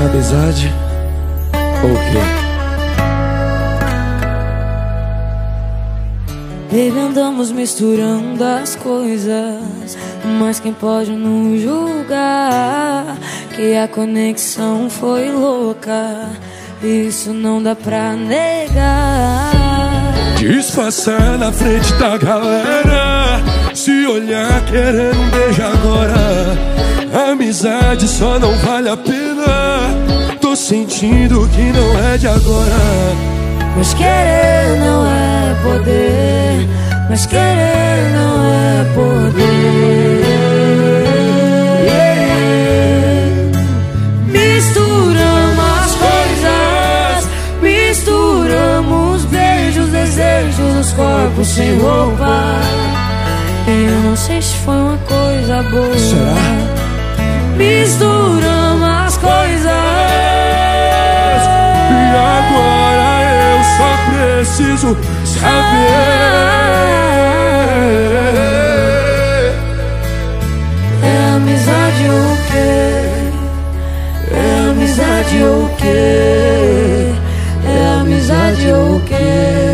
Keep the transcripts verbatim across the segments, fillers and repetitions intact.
amizade ou o quê? Baby, andamos misturando as coisas, mas quem pode nos julgar que a conexão foi louca? Isso não dá pra negar. Disfarçar na frente da galera, se olhar querendo um beijo agora. Amizade só não vale a pena, tô sentindo que não é de agora. Mas querer não é poder, mas querer não é poder. Yeah. Misturamos as coisas, misturamos beijos, desejos, os corpos sem roupa. E eu não sei se foi uma coisa boa. Será? Misturamos as coisas E agora eu só preciso saber: é amizade ou o quê? É amizade ou o quê? É amizade ou o quê?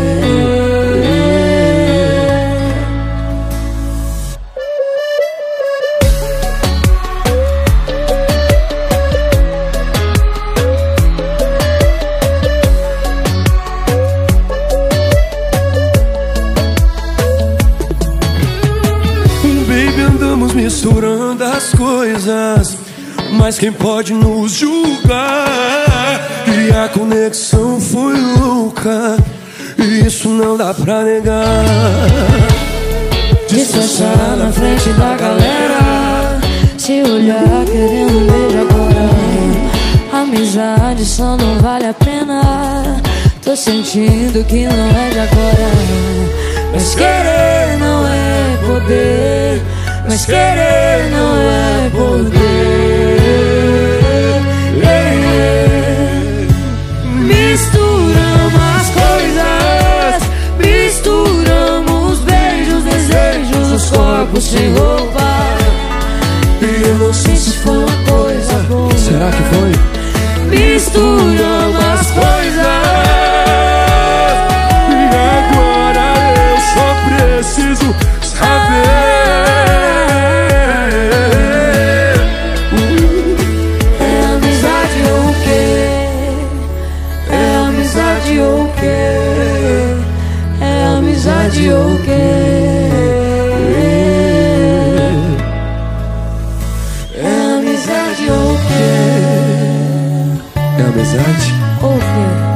Andamos misturando as coisas, mas quem pode nos julgar que a conexão foi louca? E isso não dá pra negar. Disfarçar na frente da galera, se olhar querendo um beijo agora. Amizade só não vale a pena, tô sentindo que não é de agora. Mas querer não é poder, mas querer não é poder. Yeah. Misturamos as coisas, misturamos beijos, desejos, os corpos sem roupa. E eu não sei se foi uma coisa boa. Será que foi? Misturamos as coisas E agora eu só preciso saber: é amizade ou o quê? É amizade ou o quê? É amizade ou o quê? É amizade ou o quê? É amizade Ou o quê?